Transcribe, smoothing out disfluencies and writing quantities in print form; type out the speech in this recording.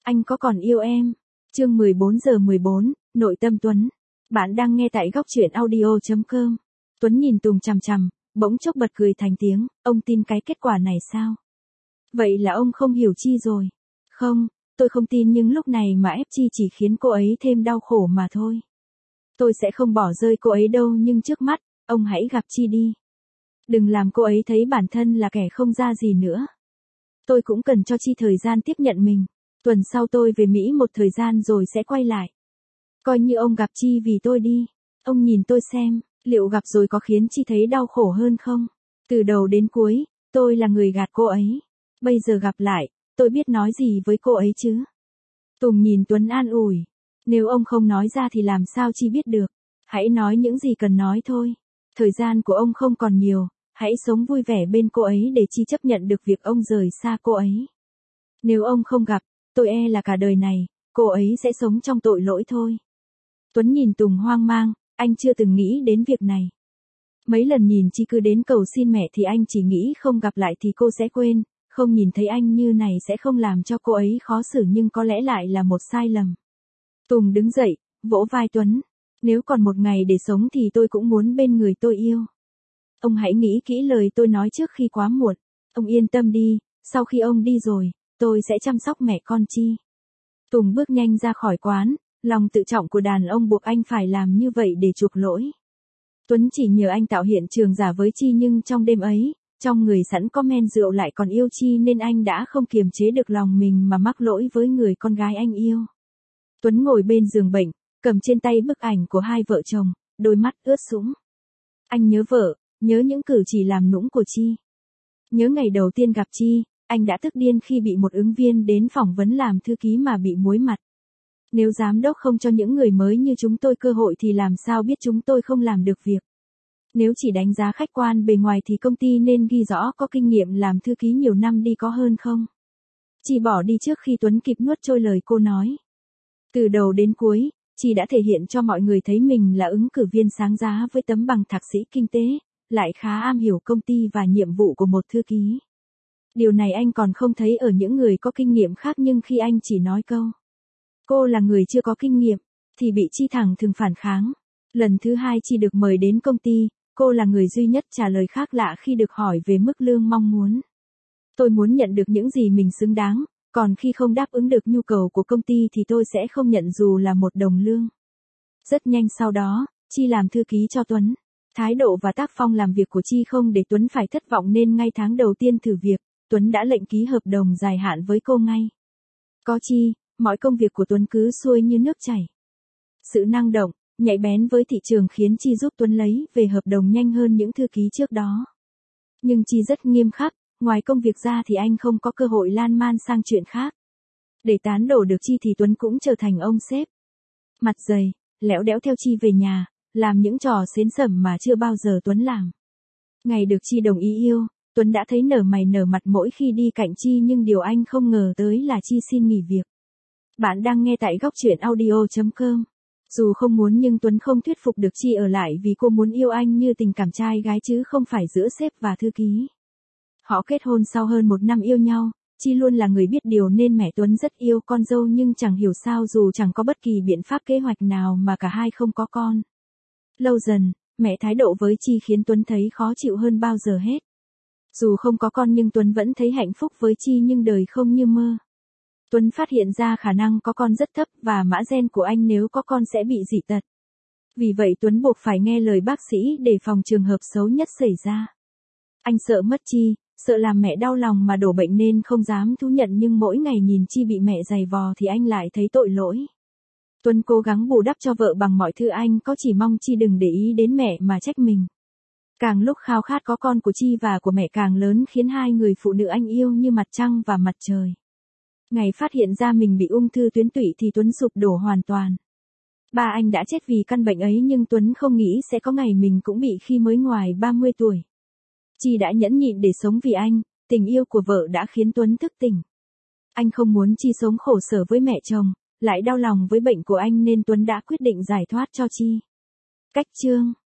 Anh có còn yêu em? Chương 14:14, nội tâm Tuấn. Bạn đang nghe tại góc truyện audio.com. Tuấn nhìn Tùng chằm chằm, bỗng chốc bật cười thành tiếng, ông tin cái kết quả này sao? Vậy là ông không hiểu Chi rồi. Không, tôi không tin nhưng lúc này mà ép Chi chỉ khiến cô ấy thêm đau khổ mà thôi. Tôi sẽ không bỏ rơi cô ấy đâu nhưng trước mắt, ông hãy gặp Chi đi. Đừng làm cô ấy thấy bản thân là kẻ không ra gì nữa. Tôi cũng cần cho Chi thời gian tiếp nhận mình. Tuần sau tôi về Mỹ một thời gian rồi sẽ quay lại. Coi như ông gặp Chi vì tôi đi. Ông nhìn tôi xem, liệu gặp rồi có khiến Chi thấy đau khổ hơn không? Từ đầu đến cuối, tôi là người gạt cô ấy. Bây giờ gặp lại, tôi biết nói gì với cô ấy chứ? Tùng nhìn Tuấn an ủi. Nếu ông không nói ra thì làm sao Chi biết được? Hãy nói những gì cần nói thôi. Thời gian của ông không còn nhiều, hãy sống vui vẻ bên cô ấy để Chi chấp nhận được việc ông rời xa cô ấy. Nếu ông không gặp, tôi e là cả đời này, cô ấy sẽ sống trong tội lỗi thôi. Tuấn nhìn Tùng hoang mang, anh chưa từng nghĩ đến việc này. Mấy lần nhìn Chi cứ đến cầu xin mẹ thì anh chỉ nghĩ không gặp lại thì cô sẽ quên, không nhìn thấy anh như này sẽ không làm cho cô ấy khó xử nhưng có lẽ lại là một sai lầm. Tùng đứng dậy, vỗ vai Tuấn. Nếu còn một ngày để sống thì tôi cũng muốn bên người tôi yêu. Ông hãy nghĩ kỹ lời tôi nói trước khi quá muộn. Ông yên tâm đi, sau khi ông đi rồi, tôi sẽ chăm sóc mẹ con Chi. Tùng bước nhanh ra khỏi quán, lòng tự trọng của đàn ông buộc anh phải làm như vậy để chuộc lỗi. Tuấn chỉ nhờ anh tạo hiện trường giả với Chi nhưng trong đêm ấy, trong người sẵn có men rượu lại còn yêu Chi nên anh đã không kiềm chế được lòng mình mà mắc lỗi với người con gái anh yêu. Tuấn ngồi bên giường bệnh, cầm trên tay bức ảnh của hai vợ chồng, đôi mắt ướt sũng. Anh nhớ vợ, nhớ những cử chỉ làm nũng của Chi. Nhớ ngày đầu tiên gặp Chi, anh đã tức điên khi bị một ứng viên đến phỏng vấn làm thư ký mà bị muối mặt. Nếu giám đốc không cho những người mới như chúng tôi cơ hội thì làm sao biết chúng tôi không làm được việc. Nếu chỉ đánh giá khách quan bề ngoài thì công ty nên ghi rõ có kinh nghiệm làm thư ký nhiều năm đi có hơn không. Chi bỏ đi trước khi Tuấn kịp nuốt trôi lời cô nói. Từ đầu đến cuối, Chi đã thể hiện cho mọi người thấy mình là ứng cử viên sáng giá với tấm bằng thạc sĩ kinh tế, lại khá am hiểu công ty và nhiệm vụ của một thư ký. Điều này anh còn không thấy ở những người có kinh nghiệm khác nhưng khi anh chỉ nói câu cô là người chưa có kinh nghiệm, thì bị Chi thẳng thừng phản kháng. Lần thứ hai Chi được mời đến công ty, cô là người duy nhất trả lời khác lạ khi được hỏi về mức lương mong muốn. Tôi muốn nhận được những gì mình xứng đáng, còn khi không đáp ứng được nhu cầu của công ty thì tôi sẽ không nhận dù là một đồng lương. Rất nhanh sau đó, Chi làm thư ký cho Tuấn. Thái độ và tác phong làm việc của Chi không để Tuấn phải thất vọng nên ngay tháng đầu tiên thử việc, Tuấn đã lệnh ký hợp đồng dài hạn với cô ngay. Có Chi, mọi công việc của Tuấn cứ xuôi như nước chảy. Sự năng động, nhạy bén với thị trường khiến Chi giúp Tuấn lấy về hợp đồng nhanh hơn những thư ký trước đó. Nhưng Chi rất nghiêm khắc, ngoài công việc ra thì anh không có cơ hội lan man sang chuyện khác. Để tán đổ được Chi thì Tuấn cũng trở thành ông sếp. Mặt dày, lẽo đẽo theo Chi về nhà, làm những trò xến xẩm mà chưa bao giờ Tuấn làm. Ngày được Chi đồng ý yêu, Tuấn đã thấy nở mày nở mặt mỗi khi đi cạnh Chi nhưng điều anh không ngờ tới là Chi xin nghỉ việc. Bạn đang nghe tại góc truyện audio.com. Dù không muốn nhưng Tuấn không thuyết phục được Chi ở lại vì cô muốn yêu anh như tình cảm trai gái chứ không phải giữa sếp và thư ký. Họ kết hôn sau hơn 1 năm yêu nhau, Chi luôn là người biết điều nên mẹ Tuấn rất yêu con dâu nhưng chẳng hiểu sao dù chẳng có bất kỳ biện pháp kế hoạch nào mà cả hai không có con. Lâu dần, mẹ thái độ với Chi khiến Tuấn thấy khó chịu hơn bao giờ hết. Dù không có con nhưng Tuấn vẫn thấy hạnh phúc với Chi nhưng đời không như mơ. Tuấn phát hiện ra khả năng có con rất thấp và mã gen của anh nếu có con sẽ bị dị tật. Vì vậy Tuấn buộc phải nghe lời bác sĩ để phòng trường hợp xấu nhất xảy ra. Anh sợ mất Chi, sợ làm mẹ đau lòng mà đổ bệnh nên không dám thú nhận nhưng mỗi ngày nhìn Chi bị mẹ giày vò thì anh lại thấy tội lỗi. Tuấn cố gắng bù đắp cho vợ bằng mọi thứ anh có chỉ mong Chi đừng để ý đến mẹ mà trách mình. Càng lúc khao khát có con của Chi và của mẹ càng lớn khiến hai người phụ nữ anh yêu như mặt trăng và mặt trời. Ngày phát hiện ra mình bị ung thư tuyến tụy thì Tuấn sụp đổ hoàn toàn. Ba anh đã chết vì căn bệnh ấy nhưng Tuấn không nghĩ sẽ có ngày mình cũng bị khi mới ngoài 30 tuổi. Chi đã nhẫn nhịn để sống vì anh, tình yêu của vợ đã khiến Tuấn thức tỉnh. Anh không muốn Chi sống khổ sở với mẹ chồng, lại đau lòng với bệnh của anh nên Tuấn đã quyết định giải thoát cho Chi. Cách chương